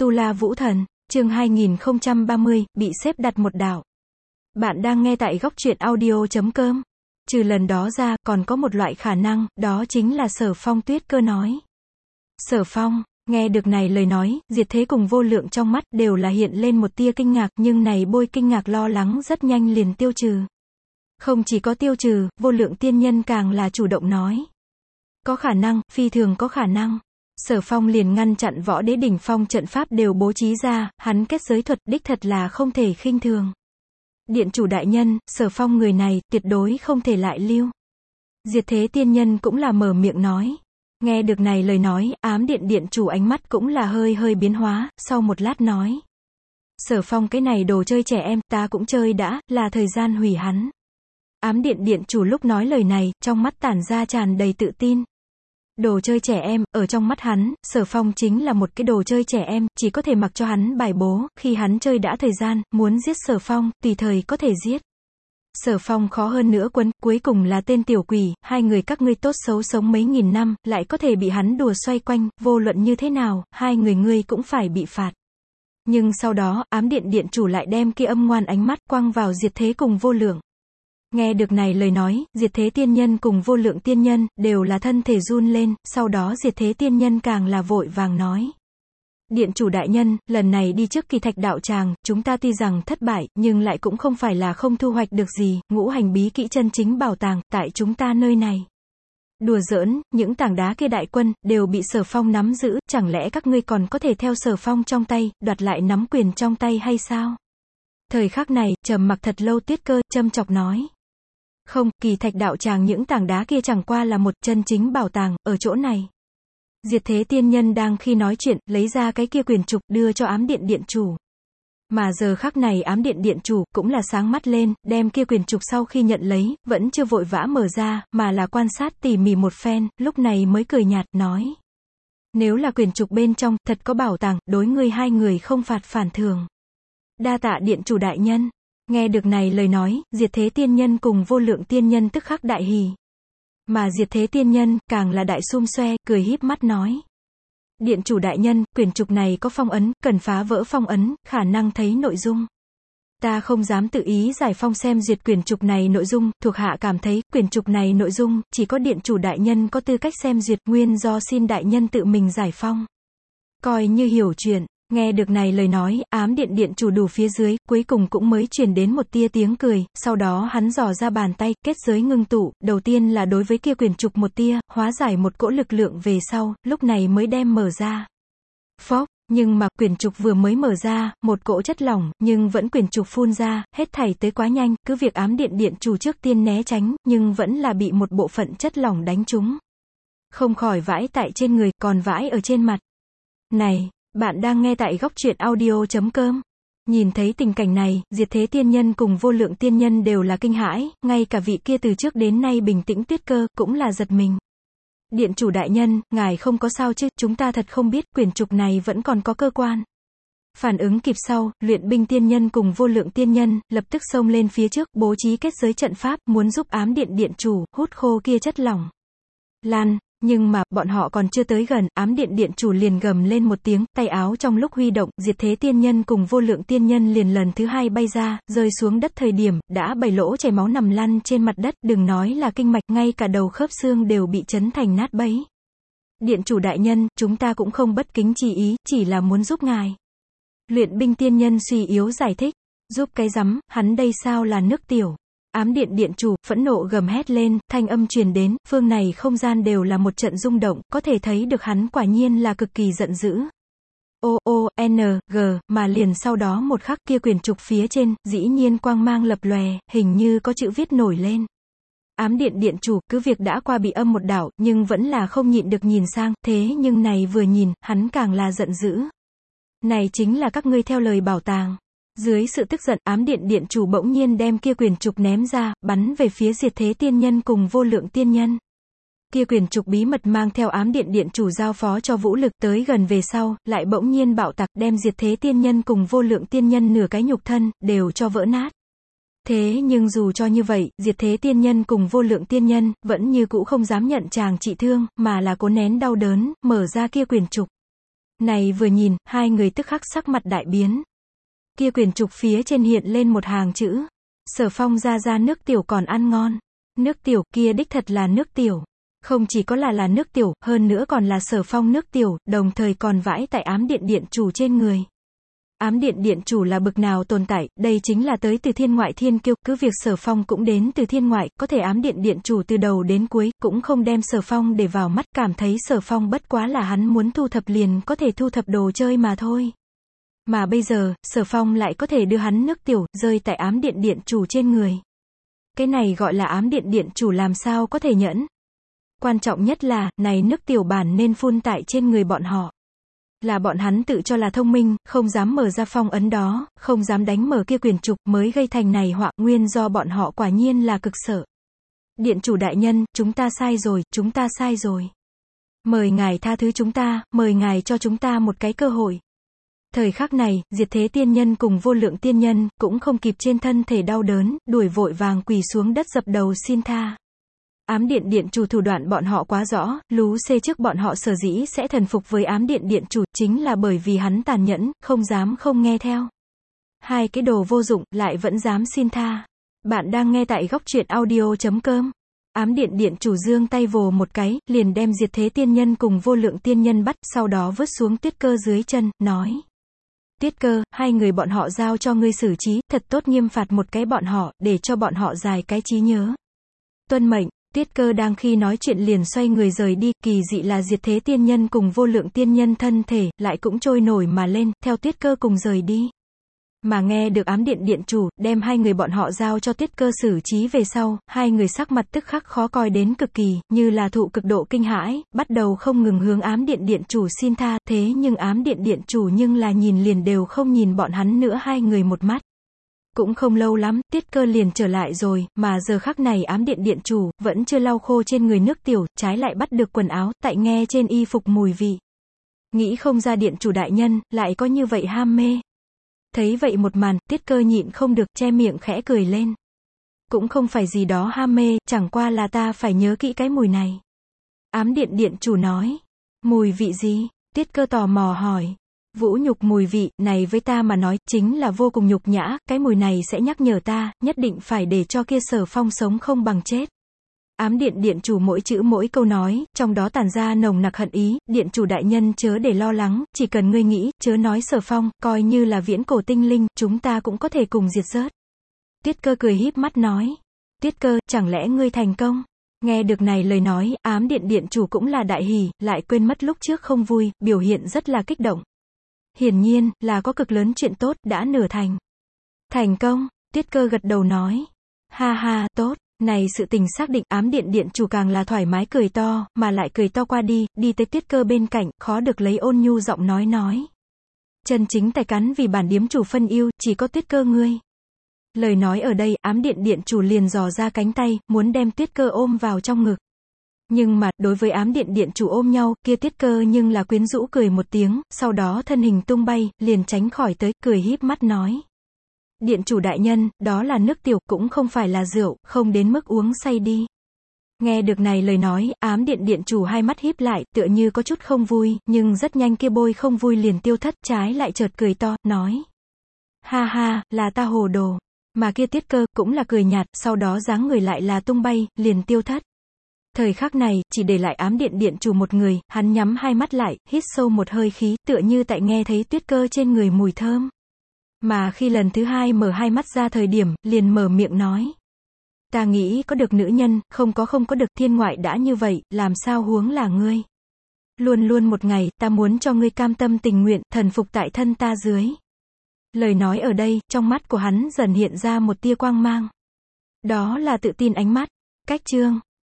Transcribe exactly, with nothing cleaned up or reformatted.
Tu La Vũ Thần, chương hai nghìn không trăm ba mươi, bị xếp đặt một đạo. Bạn đang nghe tại góc truyện audio chấm com. Trừ lần đó ra, còn có một loại khả năng, đó chính là Sở Phong Tuyết Cơ nói. Sở Phong, nghe được này lời nói, Diệt Thế cùng Vô Lượng trong mắt đều là hiện lên một tia kinh ngạc, nhưng này bôi kinh ngạc lo lắng rất nhanh liền tiêu trừ. Không chỉ có tiêu trừ, Vô Lượng tiên nhân càng là chủ động nói. Có khả năng, phi thường có khả năng. Sở Phong liền ngăn chặn võ đế đỉnh phong trận pháp đều bố trí ra, hắn kết giới thuật đích thật là không thể khinh thường. Điện chủ đại nhân, Sở Phong người này, tuyệt đối không thể lại lưu. Diệt Thế tiên nhân cũng là mở miệng nói. Nghe được này lời nói, ám điện điện chủ ánh mắt cũng là hơi hơi biến hóa, sau một lát nói. Sở Phong cái này đồ chơi trẻ em, ta cũng chơi đã, là thời gian hủy hắn. Ám điện điện chủ lúc nói lời này, trong mắt tản ra tràn đầy tự tin. Đồ chơi trẻ em, ở trong mắt hắn, Sở Phong chính là một cái đồ chơi trẻ em, chỉ có thể mặc cho hắn bài bố, khi hắn chơi đã thời gian, muốn giết Sở Phong, tùy thời có thể giết. Sở Phong khó hơn nữa quấn, cuối cùng là tên tiểu quỷ, hai người các ngươi tốt xấu sống mấy nghìn năm, lại có thể bị hắn đùa xoay quanh, vô luận như thế nào, hai người ngươi cũng phải bị phạt. Nhưng sau đó, ám điện điện chủ lại đem kia âm ngoan ánh mắt quăng vào Diệt Thế cùng Vô Lượng. Nghe được này lời nói, Diệt Thế tiên nhân cùng Vô Lượng tiên nhân, đều là thân thể run lên, sau đó Diệt Thế tiên nhân càng là vội vàng nói. Điện chủ đại nhân, lần này đi trước Kỳ Thạch đạo tràng, chúng ta tuy rằng thất bại, nhưng lại cũng không phải là không thu hoạch được gì, ngũ hành bí kỹ chân chính bảo tàng, tại chúng ta nơi này. Đùa giỡn, những tảng đá kia đại quân, đều bị Sở Phong nắm giữ, chẳng lẽ các ngươi còn có thể theo Sở Phong trong tay, đoạt lại nắm quyền trong tay hay sao? Thời khắc này, trầm mặc thật lâu Tuyết Cơ, châm chọc nói. Không, Kỳ Thạch đạo tràng những tảng đá kia chẳng qua là một chân chính bảo tàng, ở chỗ này. Diệt Thế tiên nhân đang khi nói chuyện, lấy ra cái kia quyền trục, đưa cho ám điện điện chủ. Mà giờ khắc này ám điện điện chủ, cũng là sáng mắt lên, đem kia quyền trục sau khi nhận lấy, vẫn chưa vội vã mở ra, mà là quan sát tỉ mỉ một phen, lúc này mới cười nhạt, nói. Nếu là quyền trục bên trong, thật có bảo tàng, đối ngươi hai người không phạt phản thường. Đa tạ điện chủ đại nhân. Nghe được này lời nói, Diệt Thế tiên nhân cùng Vô Lượng tiên nhân tức khắc đại hỉ. Mà Diệt Thế tiên nhân, càng là đại xum xoe, cười híp mắt nói. Điện chủ đại nhân, quyền trục này có phong ấn, cần phá vỡ phong ấn, khả năng thấy nội dung. Ta không dám tự ý giải phong xem duyệt quyền trục này nội dung, thuộc hạ cảm thấy, quyền trục này nội dung, chỉ có điện chủ đại nhân có tư cách xem duyệt, nguyên do xin đại nhân tự mình giải phong. Coi như hiểu chuyện. Nghe được này lời nói, ám điện điện chủ đủ phía dưới, cuối cùng cũng mới truyền đến một tia tiếng cười, sau đó hắn dò ra bàn tay, kết giới ngưng tụ, đầu tiên là đối với kia quyền trục một tia, hóa giải một cỗ lực lượng về sau, lúc này mới đem mở ra. Phốc, nhưng mà, quyền trục vừa mới mở ra, một cỗ chất lỏng, nhưng vẫn quyền trục phun ra, hết thảy tới quá nhanh, cứ việc ám điện điện chủ trước tiên né tránh, nhưng vẫn là bị một bộ phận chất lỏng đánh trúng. Không khỏi vãi tại trên người, còn vãi ở trên mặt. Này! Bạn đang nghe tại góc truyện audio chấm com. Nhìn thấy tình cảnh này, Diệt Thế tiên nhân cùng Vô Lượng tiên nhân đều là kinh hãi, ngay cả vị kia từ trước đến nay bình tĩnh Tuyết Cơ, cũng là giật mình. Điện chủ đại nhân, ngài không có sao chứ, chúng ta thật không biết, quyền trục này vẫn còn có cơ quan. Phản ứng kịp sau, Luyện Binh tiên nhân cùng Vô Lượng tiên nhân, lập tức xông lên phía trước, bố trí kết giới trận pháp, muốn giúp ám điện điện chủ, hút khô kia chất lỏng. Lan. Nhưng mà, bọn họ còn chưa tới gần, ám điện điện chủ liền gầm lên một tiếng, tay áo trong lúc huy động, Diệt Thế tiên nhân cùng Vô Lượng tiên nhân liền lần thứ hai bay ra, rơi xuống đất thời điểm, đã bảy lỗ chảy máu nằm lăn trên mặt đất, đừng nói là kinh mạch, ngay cả đầu khớp xương đều bị chấn thành nát bấy. Điện chủ đại nhân, chúng ta cũng không bất kính chi ý, chỉ là muốn giúp ngài. Luyện Binh tiên nhân suy yếu giải thích, giúp cái rắm, hắn đây sao là nước tiểu. Ám điện điện chủ, phẫn nộ gầm hét lên, thanh âm truyền đến, phương này không gian đều là một trận rung động, có thể thấy được hắn quả nhiên là cực kỳ giận dữ. O, O, N, G, mà liền sau đó một khắc kia quyền trục phía trên, dĩ nhiên quang mang lập lòe, hình như có chữ viết nổi lên. Ám điện điện chủ, cứ việc đã qua bị âm một đảo, nhưng vẫn là không nhịn được nhìn sang, thế nhưng này vừa nhìn, hắn càng là giận dữ. Này chính là các ngươi theo lời bảo tàng. Dưới sự tức giận, ám điện điện chủ bỗng nhiên đem kia quyền trục ném ra, bắn về phía Diệt Thế tiên nhân cùng Vô Lượng tiên nhân. Kia quyền trục bí mật mang theo ám điện điện chủ giao phó cho vũ lực tới gần về sau, lại bỗng nhiên bạo tạc đem Diệt Thế tiên nhân cùng Vô Lượng tiên nhân nửa cái nhục thân, đều cho vỡ nát. Thế nhưng dù cho như vậy, Diệt Thế tiên nhân cùng Vô Lượng tiên nhân, vẫn như cũ không dám nhận chàng trị thương, mà là cố nén đau đớn, mở ra kia quyền trục. Này vừa nhìn, hai người tức khắc sắc mặt đại biến. Kia quyển trục phía trên hiện lên một hàng chữ. Sở Phong ra ra nước tiểu còn ăn ngon. Nước tiểu kia đích thật là nước tiểu. Không chỉ có là là nước tiểu, hơn nữa còn là Sở Phong nước tiểu, đồng thời còn vãi tại ám điện điện chủ trên người. Ám điện điện chủ là bực nào tồn tại, đây chính là tới từ thiên ngoại thiên kiêu, cứ việc Sở Phong cũng đến từ thiên ngoại, có thể ám điện điện chủ từ đầu đến cuối, cũng không đem Sở Phong để vào mắt, cảm thấy Sở Phong bất quá là hắn muốn thu thập liền có thể thu thập đồ chơi mà thôi. Mà bây giờ, Sở Phong lại có thể đưa hắn nước tiểu, rơi tại ám điện điện chủ trên người. Cái này gọi là ám điện điện chủ làm sao có thể nhẫn. Quan trọng nhất là, này nước tiểu bản nên phun tại trên người bọn họ. Là bọn hắn tự cho là thông minh, không dám mở ra phong ấn đó, không dám đánh mở kia quyển trục, mới gây thành này họa, nguyên do bọn họ quả nhiên là cực sợ. Điện chủ đại nhân, chúng ta sai rồi, chúng ta sai rồi. Mời ngài tha thứ chúng ta, mời ngài cho chúng ta một cái cơ hội. Thời khắc này, Diệt Thế Tiên Nhân cùng Vô Lượng Tiên Nhân, cũng không kịp trên thân thể đau đớn, đuổi vội vàng quỳ xuống đất dập đầu xin tha. Ám điện điện chủ thủ đoạn bọn họ quá rõ, lú xê trước bọn họ sở dĩ sẽ thần phục với ám điện điện chủ, chính là bởi vì hắn tàn nhẫn, không dám không nghe theo. Hai cái đồ vô dụng, lại vẫn dám xin tha. Bạn đang nghe tại góc truyện audio chấm com. Ám điện điện chủ giương tay vồ một cái, liền đem Diệt Thế Tiên Nhân cùng Vô Lượng Tiên Nhân bắt, sau đó vứt xuống Tuyết Cơ dưới chân, nói. Tuyết Cơ, hai người bọn họ giao cho ngươi xử trí, thật tốt nghiêm phạt một cái bọn họ, để cho bọn họ dài cái trí nhớ. Tuân mệnh. Tuyết Cơ đang khi nói chuyện liền xoay người rời đi, kỳ dị là Diệt Thế Tiên Nhân cùng Vô Lượng Tiên Nhân thân thể, lại cũng trôi nổi mà lên, theo Tuyết Cơ cùng rời đi. Mà nghe được ám điện điện chủ, đem hai người bọn họ giao cho Tuyết Cơ xử trí về sau, hai người sắc mặt tức khắc khó coi đến cực kỳ, như là thụ cực độ kinh hãi, bắt đầu không ngừng hướng ám điện điện chủ xin tha, thế nhưng ám điện điện chủ nhưng là nhìn liền đều không nhìn bọn hắn nữa hai người một mắt. Cũng không lâu lắm, Tuyết Cơ liền trở lại rồi, mà giờ khắc này ám điện điện chủ, vẫn chưa lau khô trên người nước tiểu, trái lại bắt được quần áo, tại nghe trên y phục mùi vị. Nghĩ không ra điện chủ đại nhân, lại có như vậy ham mê. Thấy vậy một màn, Tuyết Cơ nhịn không được, che miệng khẽ cười lên. Cũng không phải gì đó ham mê, chẳng qua là ta phải nhớ kỹ cái mùi này. Ám điện điện chủ nói. Mùi vị gì? Tuyết Cơ tò mò hỏi. Vũ nhục mùi vị, này với ta mà nói, chính là vô cùng nhục nhã, cái mùi này sẽ nhắc nhở ta, nhất định phải để cho kia Sở Phong sống không bằng chết. Ám điện điện chủ mỗi chữ mỗi câu nói, trong đó tản ra nồng nặc hận ý, điện chủ đại nhân chớ để lo lắng, chỉ cần ngươi nghĩ, chớ nói Sở Phong, coi như là viễn cổ tinh linh, chúng ta cũng có thể cùng diệt rớt. Tuyết Cơ cười híp mắt nói. Tuyết Cơ, chẳng lẽ ngươi thành công? Nghe được này lời nói, ám điện điện chủ cũng là đại hỉ, lại quên mất lúc trước không vui, biểu hiện rất là kích động. Hiển nhiên, là có cực lớn chuyện tốt, đã nửa thành. Thành công, Tuyết Cơ gật đầu nói. Ha ha, tốt, này sự tình xác định, ám điện điện chủ càng là thoải mái cười to, mà lại cười to qua đi, đi tới Tuyết Cơ bên cạnh, khó được lấy ôn nhu giọng nói nói. Chân chính tài cắn vì bản điếm chủ phân yêu, chỉ có Tuyết Cơ ngươi. Lời nói ở đây, ám điện điện chủ liền dò ra cánh tay, muốn đem Tuyết Cơ ôm vào trong ngực. Nhưng mà, đối với ám điện điện chủ ôm nhau, kia Tuyết Cơ nhưng là quyến rũ cười một tiếng, sau đó thân hình tung bay, liền tránh khỏi tới, cười híp mắt nói. Điện chủ đại nhân, đó là nước tiểu, cũng không phải là rượu, không đến mức uống say đi. Nghe được này lời nói, ám điện điện chủ hai mắt híp lại, tựa như có chút không vui, nhưng rất nhanh kia bôi không vui liền tiêu thất, trái lại chợt cười to, nói. Ha ha, là ta hồ đồ. Mà kia Tuyết Cơ, cũng là cười nhạt, sau đó dáng người lại là tung bay, liền tiêu thất. Thời khắc này, chỉ để lại ám điện điện chủ một người, hắn nhắm hai mắt lại, hít sâu một hơi khí, tựa như tại nghe thấy Tuyết Cơ trên người mùi thơm. Mà khi lần thứ hai mở hai mắt ra thời điểm, liền mở miệng nói. Ta nghĩ có được nữ nhân, không có không có được, thiên ngoại đã như vậy, làm sao huống là ngươi. Luôn luôn một ngày, ta muốn cho ngươi cam tâm tình nguyện, thần phục tại thân ta dưới. Lời nói ở đây, trong mắt của hắn dần hiện ra một tia quang mang. Đó là tự tin ánh mắt. Cách chương.